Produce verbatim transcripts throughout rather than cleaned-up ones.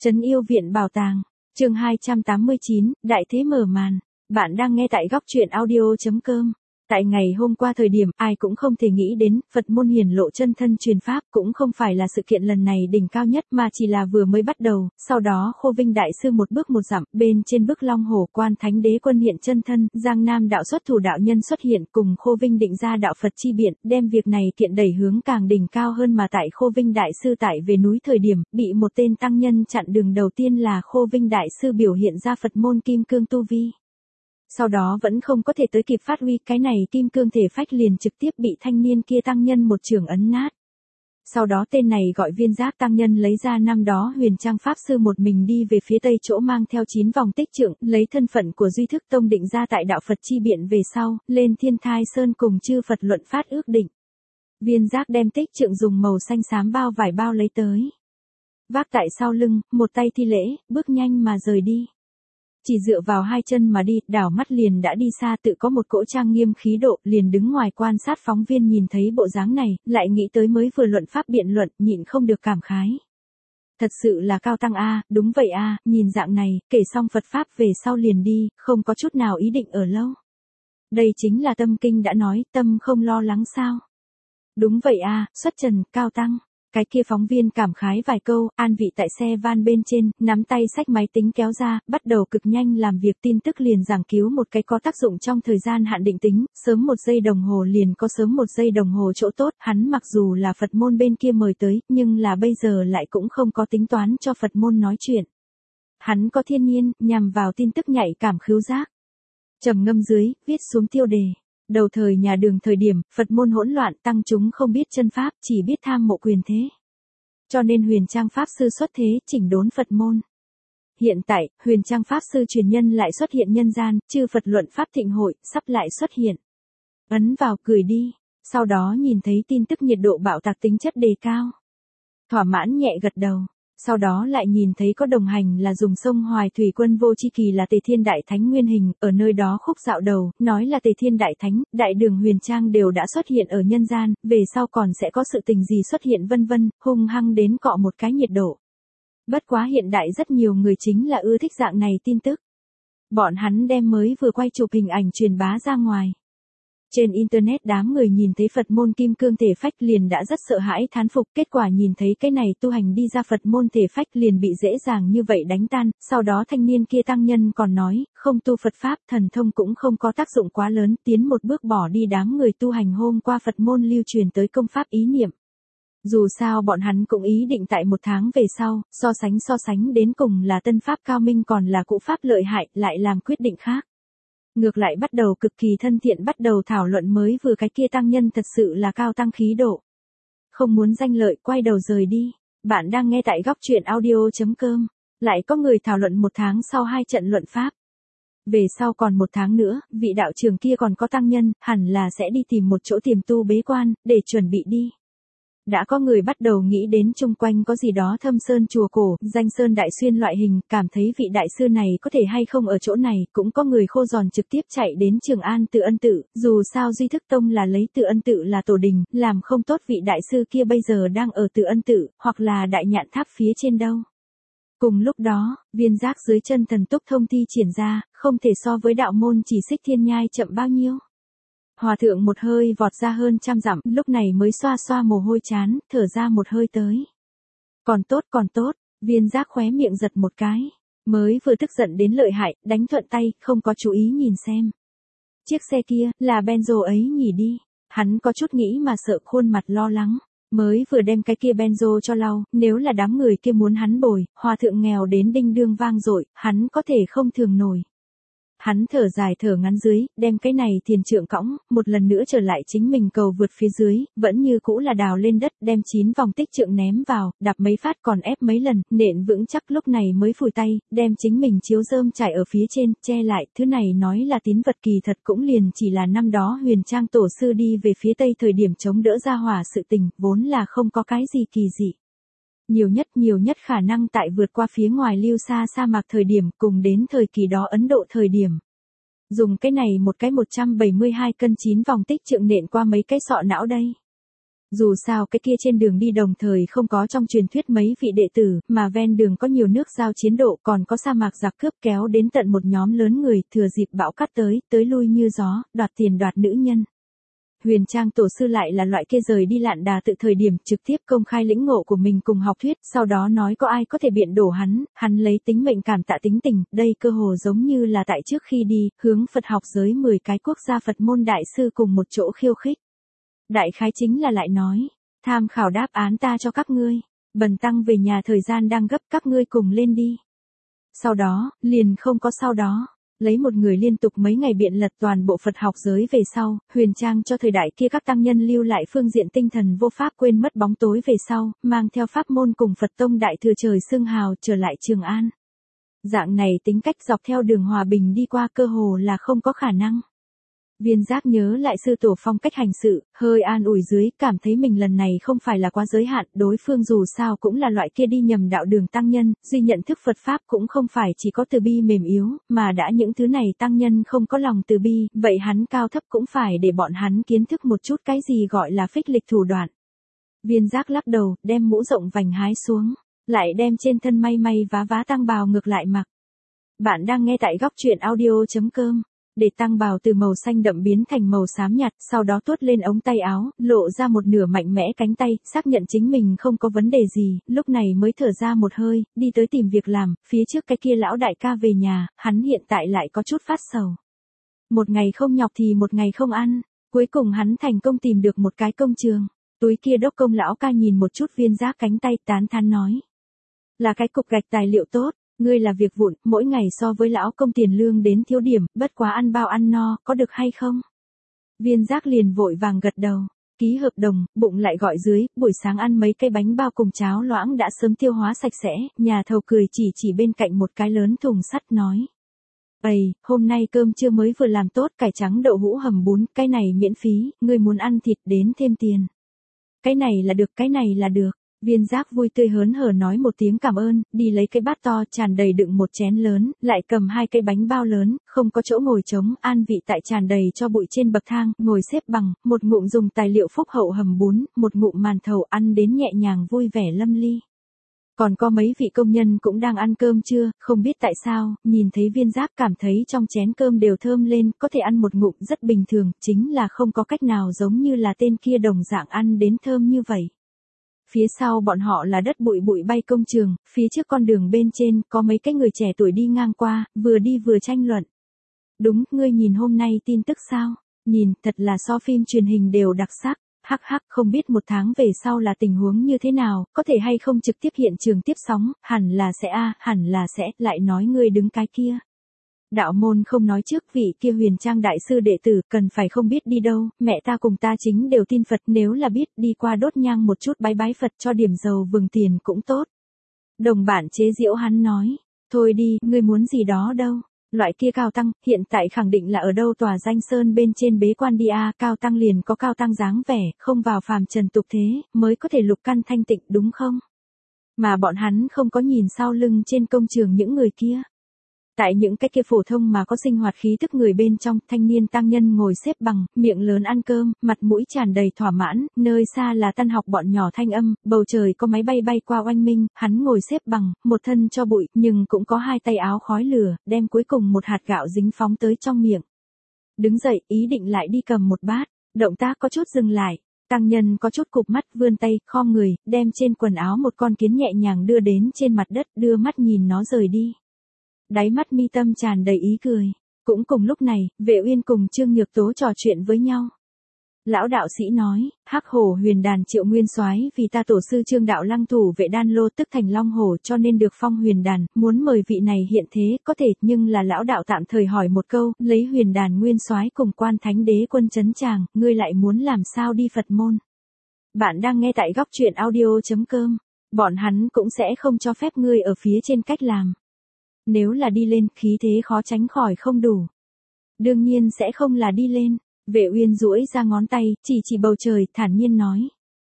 Trấn Yêu Viện Bảo Tàng, chương hai trăm tám mươi chín, Đại Thế Mở Màn. Bạn đang nghe tại góc truyện audio chấm com. Tại ngày hôm qua thời điểm ai cũng không thể nghĩ đến, Phật môn hiển lộ chân thân truyền pháp cũng không phải là sự kiện lần này đỉnh cao nhất mà chỉ là vừa mới bắt đầu, sau đó Khô Vinh Đại Sư một bước một dặm, bên trên bức Long Hổ Quan Thánh Đế Quân hiện chân thân, Giang Nam đạo xuất thủ đạo nhân xuất hiện cùng Khô Vinh định ra đạo Phật chi biện, đem việc này kiện đẩy hướng càng đỉnh cao hơn mà tại Khô Vinh Đại Sư tại về núi thời điểm, bị một tên tăng nhân chặn đường đầu tiên là Khô Vinh Đại Sư biểu hiện ra Phật môn kim cương tu vi. Sau đó vẫn không có thể tới kịp phát huy, cái này kim cương thể phách liền trực tiếp bị thanh niên kia tăng nhân một trường ấn nát. Sau đó tên này gọi Viên Giác tăng nhân lấy ra năm đó Huyền Trang Pháp Sư một mình đi về phía tây chỗ mang theo chín vòng tích trượng, lấy thân phận của Duy Thức Tông định ra tại đạo Phật chi biện về sau, lên Thiên Thai Sơn cùng chư Phật luận phát ước định. Viên Giác đem tích trượng dùng màu xanh xám bao vải bao lấy tới. Vác tại sau lưng, một tay thi lễ, bước nhanh mà rời đi. Chỉ dựa vào hai chân mà đi, đảo mắt liền đã đi xa, tự có một cỗ trang nghiêm khí độ, liền đứng ngoài quan sát. Phóng viên nhìn thấy bộ dáng này, lại nghĩ tới mới vừa luận pháp biện luận, nhịn không được cảm khái. Thật sự là cao tăng a, đúng vậy a, nhìn dạng này, kể xong Phật pháp về sau liền đi, không có chút nào ý định ở lâu. Đây chính là tâm kinh đã nói, tâm không lo lắng sao? Đúng vậy a, xuất trần, cao tăng. Cái kia phóng viên cảm khái vài câu, an vị tại xe van bên trên, nắm tay xách máy tính kéo ra, bắt đầu cực nhanh làm việc. Tin tức liền giảng cứu một cái có tác dụng trong thời gian hạn định tính, sớm một giây đồng hồ liền có sớm một giây đồng hồ chỗ tốt. Hắn mặc dù là Phật môn bên kia mời tới, nhưng là bây giờ lại cũng không có tính toán cho Phật môn nói chuyện. Hắn có thiên nhiên, nhằm vào tin tức nhạy cảm khứu giác. Trầm ngâm dưới, viết xuống tiêu đề. Đầu thời nhà Đường thời điểm, Phật môn hỗn loạn, tăng chúng không biết chân pháp, chỉ biết tham mộ quyền thế. Cho nên Huyền Trang Pháp Sư xuất thế, chỉnh đốn Phật môn. Hiện tại, Huyền Trang Pháp Sư truyền nhân lại xuất hiện nhân gian, chư Phật luận pháp thịnh hội, sắp lại xuất hiện. Ấn vào cười đi, sau đó nhìn thấy tin tức nhiệt độ bạo tạc tính chất đề cao. Thỏa mãn nhẹ gật đầu. Sau đó lại nhìn thấy có đồng hành là dùng sông Hoài Thủy Quân Vô Chi Kỳ là Tề Thiên Đại Thánh nguyên hình, ở nơi đó khúc dạo đầu, nói là Tề Thiên Đại Thánh, Đại Đường Huyền Trang đều đã xuất hiện ở nhân gian, về sau còn sẽ có sự tình gì xuất hiện vân vân, hung hăng đến cọ một cái nhiệt độ. Bất quá hiện đại rất nhiều người chính là ưa thích dạng này tin tức. Bọn hắn đem mới vừa quay chụp hình ảnh truyền bá ra ngoài. Trên Internet đám người nhìn thấy Phật môn kim cương thể phách liền đã rất sợ hãi thán phục, kết quả nhìn thấy cái này tu hành đi ra Phật môn thể phách liền bị dễ dàng như vậy đánh tan, sau đó thanh niên kia tăng nhân còn nói, không tu Phật Pháp, thần thông cũng không có tác dụng quá lớn, tiến một bước bỏ đi đám người tu hành hôm qua Phật môn lưu truyền tới công pháp ý niệm. Dù sao bọn hắn cũng ý định tại một tháng về sau, so sánh so sánh đến cùng là tân Pháp cao minh còn là cũ Pháp lợi hại, lại làm quyết định khác. Ngược lại bắt đầu cực kỳ thân thiện bắt đầu thảo luận mới vừa cái kia tăng nhân thật sự là cao tăng khí độ. Không muốn danh lợi quay đầu rời đi. Bạn đang nghe tại góc truyện audio chấm com. Lại có người thảo luận một tháng sau hai trận luận pháp. Về sau còn một tháng nữa, vị đạo trưởng kia còn có tăng nhân, hẳn là sẽ đi tìm một chỗ tiềm tu bế quan, để chuẩn bị đi. Đã có người bắt đầu nghĩ đến chung quanh có gì đó thâm sơn chùa cổ, danh sơn đại xuyên loại hình, cảm thấy vị đại sư này có thể hay không ở chỗ này, cũng có người khô giòn trực tiếp chạy đến Trường An Tự Ân Tự, dù sao Duy Thức Tông là lấy Tự Ân Tự là tổ đình, làm không tốt vị đại sư kia bây giờ đang ở Tự Ân Tự, hoặc là Đại Nhạn Tháp phía trên đâu. Cùng lúc đó, Viên Giác dưới chân thần túc thông thi triển ra, không thể so với đạo môn chỉ xích thiên nhai chậm bao nhiêu. Hòa thượng một hơi vọt ra hơn trăm dặm, lúc này mới xoa xoa mồ hôi chán, thở ra một hơi tới. Còn tốt còn tốt, Viên Giác khóe miệng giật một cái. Mới vừa tức giận đến lợi hại, đánh thuận tay, không có chú ý nhìn xem. Chiếc xe kia, là Benzo ấy nhỉ đi. Hắn có chút nghĩ mà sợ khuôn mặt lo lắng. Mới vừa đem cái kia Benzo cho lau, nếu là đám người kia muốn hắn bồi, hòa thượng nghèo đến đinh đương vang dội, hắn có thể không thường nổi. Hắn thở dài thở ngắn dưới, đem cái này thiền trượng cõng, một lần nữa trở lại chính mình cầu vượt phía dưới, vẫn như cũ là đào lên đất, đem chín vòng tích trượng ném vào, đạp mấy phát còn ép mấy lần, nện vững chắc lúc này mới phủi tay, đem chính mình chiếu rơm trải ở phía trên, che lại, thứ này nói là tín vật kỳ thật cũng liền chỉ là năm đó Huyền Trang Tổ Sư đi về phía tây thời điểm chống đỡ ra hỏa sự tình, vốn là không có cái gì kỳ dị. Nhiều nhất nhiều nhất khả năng tại vượt qua phía ngoài Lưu Sa sa mạc thời điểm cùng đến thời kỳ đó Ấn Độ thời điểm. Dùng cái này một cái một trăm bảy mươi hai cân chín vòng tích trượng nện qua mấy cái sọ não đây. Dù sao cái kia trên đường đi đồng thời không có trong truyền thuyết mấy vị đệ tử, mà ven đường có nhiều nước giao chiến độ, còn có sa mạc giặc cướp kéo đến tận một nhóm lớn người, thừa dịp bão cát tới, tới lui như gió, đoạt tiền đoạt nữ nhân. Huyền Trang tổ sư lại là loại kia rời đi lạn đà tự thời điểm trực tiếp công khai lĩnh ngộ của mình cùng học thuyết, sau đó nói có ai có thể biện đổ hắn, hắn lấy tính mệnh cảm tạ tính tình, đây cơ hồ giống như là tại trước khi đi, hướng Phật học giới mười cái quốc gia Phật môn đại sư cùng một chỗ khiêu khích. Đại khái chính là lại nói, tham khảo đáp án ta cho các ngươi, bần tăng về nhà thời gian đang gấp các ngươi cùng lên đi. Sau đó, liền không có sau đó. Lấy một người liên tục mấy ngày biện lật toàn bộ Phật học giới về sau, Huyền Trang cho thời đại kia các tăng nhân lưu lại phương diện tinh thần vô pháp quên mất bóng tối về sau, mang theo pháp môn cùng Phật tông đại thừa trời xưng hào trở lại Trường An. Dạng này tính cách dọc theo đường hòa bình đi qua cơ hồ là không có khả năng. Viên Giác nhớ lại sư tổ phong cách hành sự, hơi an ủi dưới, cảm thấy mình lần này không phải là quá giới hạn, đối phương dù sao cũng là loại kia đi nhầm đạo đường tăng nhân, duy nhận thức Phật Pháp cũng không phải chỉ có từ bi mềm yếu, mà đã những thứ này tăng nhân không có lòng từ bi, vậy hắn cao thấp cũng phải để bọn hắn kiến thức một chút cái gì gọi là phích lịch thủ đoạn. Viên Giác lắc đầu, đem mũ rộng vành hái xuống, lại đem trên thân may may vá vá tăng bào ngược lại mặc. Bạn đang nghe tại góc truyện audio chấm com. Để tăng bào từ màu xanh đậm biến thành màu xám nhạt, sau đó tuốt lên ống tay áo, lộ ra một nửa mạnh mẽ cánh tay, xác nhận chính mình không có vấn đề gì, lúc này mới thở ra một hơi, đi tới tìm việc làm, phía trước cái kia lão đại ca về nhà, hắn hiện tại lại có chút phát sầu. Một ngày không nhọc thì một ngày không ăn, cuối cùng hắn thành công tìm được một cái công trường, túi kia đốc công lão ca nhìn một chút Viên Giác cánh tay tán thán nói. Là cái cục gạch tài liệu tốt. Ngươi là việc vụn, mỗi ngày so với lão công tiền lương đến thiếu điểm, bất quá ăn bao ăn no, có được hay không? Viên Giác liền vội vàng gật đầu, ký hợp đồng, bụng lại gọi dưới, buổi sáng ăn mấy cây bánh bao cùng cháo loãng đã sớm tiêu hóa sạch sẽ, nhà thầu cười chỉ chỉ bên cạnh một cái lớn thùng sắt nói. Ây, hôm nay cơm trưa mới vừa làm tốt, cải trắng đậu hũ hầm bún, cái này miễn phí, ngươi muốn ăn thịt đến thêm tiền. Cái này là được, cái này là được. Viên Giác vui tươi hớn hở nói một tiếng cảm ơn, đi lấy cái bát to tràn đầy đựng một chén lớn, lại cầm hai cây bánh bao lớn, không có chỗ ngồi trống, an vị tại tràn đầy cho bụi trên bậc thang, ngồi xếp bằng, một ngụm dùng tài liệu phúc hậu hầm bún, một ngụm màn thầu ăn đến nhẹ nhàng vui vẻ lâm ly. Còn có mấy vị công nhân cũng đang ăn cơm trưa, không biết tại sao, nhìn thấy Viên Giác cảm thấy trong chén cơm đều thơm lên, có thể ăn một ngụm rất bình thường, chính là không có cách nào giống như là tên kia đồng dạng ăn đến thơm như vậy. Phía sau bọn họ là đất bụi bụi bay công trường, phía trước con đường bên trên có mấy cái người trẻ tuổi đi ngang qua, vừa đi vừa tranh luận. Đúng, ngươi nhìn hôm nay tin tức sao? Nhìn, thật là so phim truyền hình đều đặc sắc. Hắc hắc, không biết một tháng về sau là tình huống như thế nào, có thể hay không trực tiếp hiện trường tiếp sóng, hẳn là sẽ a, hẳn là sẽ, lại nói ngươi đứng cái kia. Đạo môn không nói trước vị kia Huyền Trang đại sư đệ tử, cần phải không biết đi đâu, mẹ ta cùng ta chính đều tin Phật, nếu là biết đi qua đốt nhang một chút bái bái Phật cho điểm dầu vừng tiền cũng tốt. Đồng bản chế giễu hắn nói, thôi đi, ngươi muốn gì đó đâu. Loại kia cao tăng, hiện tại khẳng định là ở đâu tòa danh sơn bên trên bế quan đi a, cao tăng liền có cao tăng dáng vẻ, không vào phàm trần tục thế, mới có thể lục căn thanh tịnh đúng không? Mà bọn hắn không có nhìn sau lưng trên công trường những người kia. Tại những cái kia phổ thông mà có sinh hoạt khí tức người bên trong, thanh niên tăng nhân ngồi xếp bằng, miệng lớn ăn cơm, mặt mũi tràn đầy thỏa mãn, nơi xa là tan học bọn nhỏ thanh âm, bầu trời có máy bay bay qua oanh minh, hắn ngồi xếp bằng, một thân cho bụi, nhưng cũng có hai tay áo khói lửa, đem cuối cùng một hạt gạo dính phóng tới trong miệng. Đứng dậy, ý định lại đi cầm một bát, động tác có chút dừng lại. Tăng nhân có chút cụp mắt, vươn tay, khom người, đem trên quần áo một con kiến nhẹ nhàng đưa đến trên mặt đất, đưa mắt nhìn nó rời đi. Đáy mắt mi tâm tràn đầy ý cười. Cũng cùng lúc này, Vệ Uyên cùng Trương Nhược Tố trò chuyện với nhau. Lão đạo sĩ nói, Hắc Hổ Huyền Đàn Triệu Nguyên Soái vì ta tổ sư Trương đạo lăng thủ vệ đan lô tức thành Long Hổ cho nên được phong Huyền Đàn, muốn mời vị này hiện thế, có thể, nhưng là lão đạo tạm thời hỏi một câu, lấy Huyền Đàn Nguyên Soái cùng Quan Thánh Đế quân trấn tràng, ngươi lại muốn làm sao đi Phật môn? Bạn đang nghe tại góc truyện audio chấm com. Bọn hắn cũng sẽ không cho phép ngươi ở phía trên cách làm. Nếu là đi lên, khí thế khó tránh khỏi không đủ. Đương nhiên sẽ không là đi lên. Vệ Uyên duỗi ra ngón tay, chỉ chỉ bầu trời, thản nhiên nói.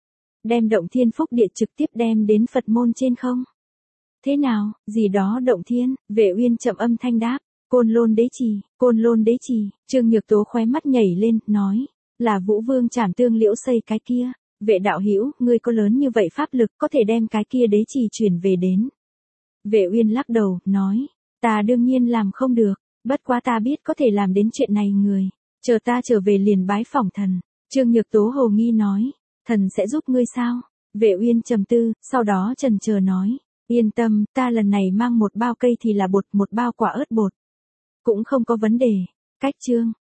Đem động thiên phúc địa trực tiếp đem đến Phật môn trên không? Thế nào, gì đó động thiên, Vệ Uyên chậm âm thanh đáp. Côn Lôn Đế Trì, Côn Lôn Đế Trì, Trương Nhược Tố khóe mắt nhảy lên, nói. Là Vũ Vương Trảm Tương Liễu xây cái kia. Vệ đạo hữu, ngươi có lớn như vậy pháp lực có thể đem cái kia đế trì chuyển về đến. Vệ Uyên lắc đầu, nói, ta đương nhiên làm không được, bất quá ta biết có thể làm đến chuyện này người. Chờ ta trở về liền bái phỏng thần. Trương Nhược Tố hồ nghi nói, thần sẽ giúp ngươi sao? Vệ Uyên trầm tư, sau đó chần chờ nói, yên tâm, ta lần này mang một bao cây thì là bột, một bao quả ớt bột. Cũng không có vấn đề. Cách chương